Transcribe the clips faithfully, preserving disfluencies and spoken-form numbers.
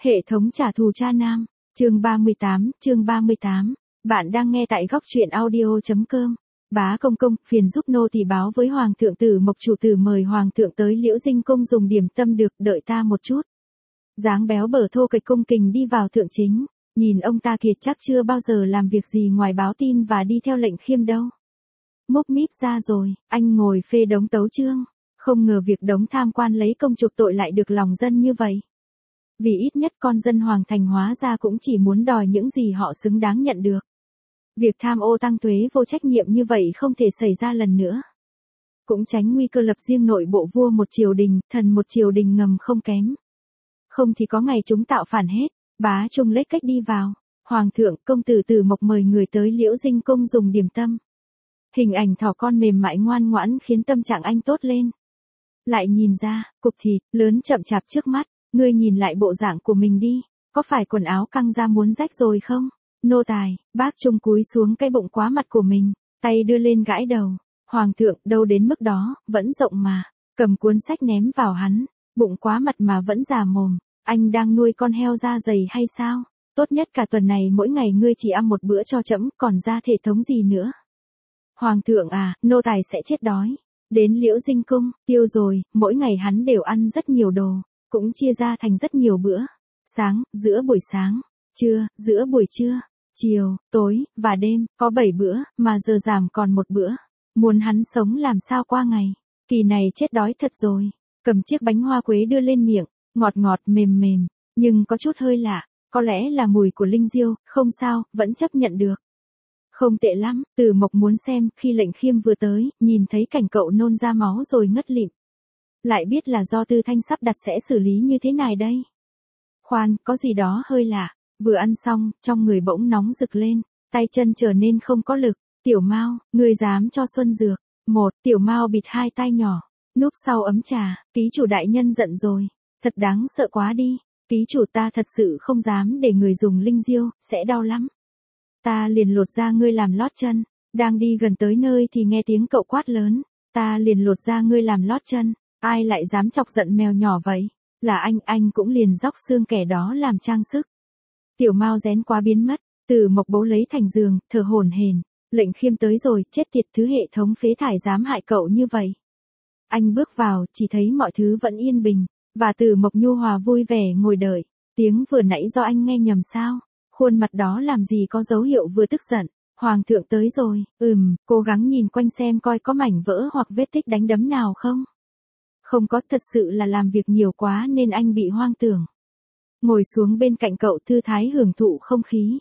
Hệ thống trả thù cha nam, chương ba mươi tám, chương ba mươi tám. Bạn đang nghe tại góc truyện audio.com. Bá công công, phiền giúp nô tỳ báo với hoàng thượng Tử Mộc chủ tử mời hoàng thượng tới Liễu Dinh cung dùng điểm tâm được, đợi ta một chút. Dáng béo bở thô kịch cung kình đi vào thượng chính, nhìn ông ta kiệt chắc chưa bao giờ làm việc gì ngoài báo tin và đi theo lệnh khiêm đâu. Mốc míp ra rồi, anh ngồi phê đống tấu chương, không ngờ việc đống tham quan lấy công chuộc tội lại được lòng dân như vậy. Vì ít nhất con dân Hoàng Thành hóa ra cũng chỉ muốn đòi những gì họ xứng đáng nhận được. Việc tham ô tăng thuế vô trách nhiệm như vậy không thể xảy ra lần nữa. Cũng tránh nguy cơ lập riêng nội bộ vua một triều đình, thần một triều đình ngầm không kém. Không thì có ngày chúng tạo phản hết. Bá Trung lếch cách đi vào. Hoàng thượng, công tử Tử Mộc mời người tới Liễu Dinh cung dùng điểm tâm. Hình ảnh thỏ con mềm mại ngoan ngoãn khiến tâm trạng anh tốt lên. Lại nhìn ra, cục thịt lớn chậm chạp trước mắt. Ngươi nhìn lại bộ dạng của mình đi, có phải quần áo căng ra muốn rách rồi không? Nô tài, bác Trung cúi xuống cái bụng quá mặt của mình, tay đưa lên gãi đầu. Hoàng thượng, đâu đến mức đó, vẫn rộng mà. Cầm cuốn sách ném vào hắn, bụng quá mặt mà vẫn già mồm. Anh đang nuôi con heo da dày hay sao? Tốt nhất cả tuần này mỗi ngày ngươi chỉ ăn một bữa cho trẫm, còn ra thể thống gì nữa? Hoàng thượng à, nô tài sẽ chết đói. Đến Liễu Dinh cung, tiêu rồi, mỗi ngày hắn đều ăn rất nhiều đồ. Cũng chia ra thành rất nhiều bữa. Sáng, giữa buổi sáng, trưa, giữa buổi trưa, chiều, tối, và đêm, có bảy bữa, mà giờ giảm còn một bữa. Muốn hắn sống làm sao qua ngày. Kỳ này chết đói thật rồi. Cầm chiếc bánh hoa quế đưa lên miệng, ngọt ngọt mềm mềm, nhưng có chút hơi lạ. Có lẽ là mùi của linh diêu, không sao, vẫn chấp nhận được. Không tệ lắm, Tử Mộc muốn xem, khi lệnh khiêm vừa tới, nhìn thấy cảnh cậu nôn ra máu rồi ngất lịm. Lại biết là do Tư Thanh sắp đặt sẽ xử lý như thế này đây. Khoan, có gì đó hơi lạ. Vừa ăn xong, trong người bỗng nóng rực lên, tay chân trở nên không có lực. Tiểu Mao, ngươi dám cho Xuân dược? Một, Tiểu Mao bịt hai tay nhỏ, núp sau ấm trà. Ký chủ đại nhân giận rồi, thật đáng sợ quá đi. Ký chủ, ta thật sự không dám để người dùng linh diêu, sẽ đau lắm. Ta liền lột ra ngươi làm lót chân. Đang đi gần tới nơi thì nghe tiếng cậu quát lớn. Ta liền lột ra ngươi làm lót chân. Ai lại dám chọc giận mèo nhỏ vậy? Là anh, anh cũng liền róc xương kẻ đó làm trang sức. Tiểu Mao rén quá biến mất, Tử Mộc bấu lấy thành giường, thở hổn hển. Lệnh khiêm tới rồi, chết tiệt, thứ hệ thống phế thải dám hại cậu như vậy. Anh bước vào, chỉ thấy mọi thứ vẫn yên bình, và Tử Mộc nhu hòa vui vẻ ngồi đợi. Tiếng vừa nãy do anh nghe nhầm sao? Khuôn mặt đó làm gì có dấu hiệu vừa tức giận. Hoàng thượng tới rồi, ừm, cố gắng nhìn quanh xem coi có mảnh vỡ hoặc vết tích đánh đấm nào không. Không có, thật sự là làm việc nhiều quá nên anh bị hoang tưởng. Ngồi xuống bên cạnh cậu thư thái hưởng thụ không khí.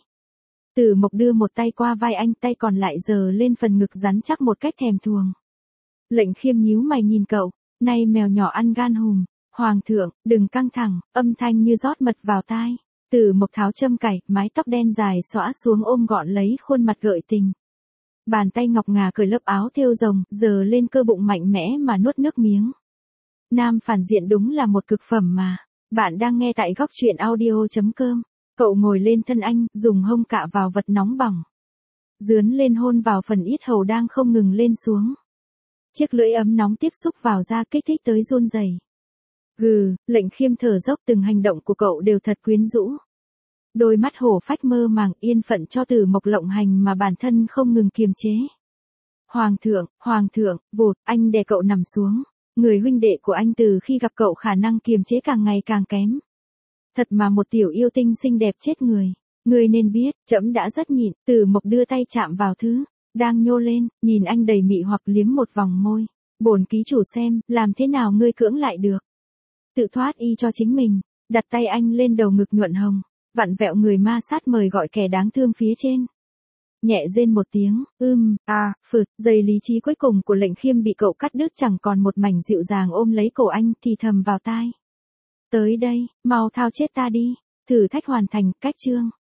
Tử Mộc đưa một tay qua vai anh, tay còn lại giơ lên phần ngực rắn chắc một cách thèm thuồng. Lệnh khiêm nhíu mày nhìn cậu, nay mèo nhỏ ăn gan hùm. Hoàng thượng, đừng căng thẳng, âm thanh như rót mật vào tai. Tử Mộc tháo châm cài, mái tóc đen dài xõa xuống ôm gọn lấy khuôn mặt gợi tình. Bàn tay ngọc ngà cởi lớp áo thêu rồng, giơ lên cơ bụng mạnh mẽ mà nuốt nước miếng. Nam phản diện đúng là một cực phẩm mà. Bạn đang nghe tại góc truyện audio.com. Cậu ngồi lên thân anh, dùng hông cạ vào vật nóng bỏng. Dướn lên hôn vào phần yết hầu đang không ngừng lên xuống. Chiếc lưỡi ấm nóng tiếp xúc vào da kích thích tới run rẩy. Gừ, lệnh khiêm thở dốc, từng hành động của cậu đều thật quyến rũ. Đôi mắt hổ phách mơ màng, yên phận cho Tử Mộc lộng hành mà bản thân không ngừng kiềm chế. Hoàng thượng, hoàng thượng, vụt, anh đè cậu nằm xuống. Người huynh đệ của anh từ khi gặp cậu khả năng kiềm chế càng ngày càng kém. Thật mà một tiểu yêu tinh xinh đẹp chết người. Ngươi nên biết, trẫm đã rất nhịn. Tử Mộc đưa tay chạm vào thứ đang nhô lên, nhìn anh đầy mị hoặc liếm một vòng môi. Bổn ký chủ xem, làm thế nào ngươi cưỡng lại được? Tự thoát y cho chính mình. Đặt tay anh lên đầu ngực nhuận hồng, vặn vẹo người ma sát mời gọi kẻ đáng thương phía trên. Nhẹ rên một tiếng, ưm, à, phượt, dây lý trí cuối cùng của lệnh khiêm bị cậu cắt đứt, chẳng còn một mảnh dịu dàng ôm lấy cổ anh thì thầm vào tai. Tới đây, mau thao chết ta đi, thử thách hoàn thành, cách chương.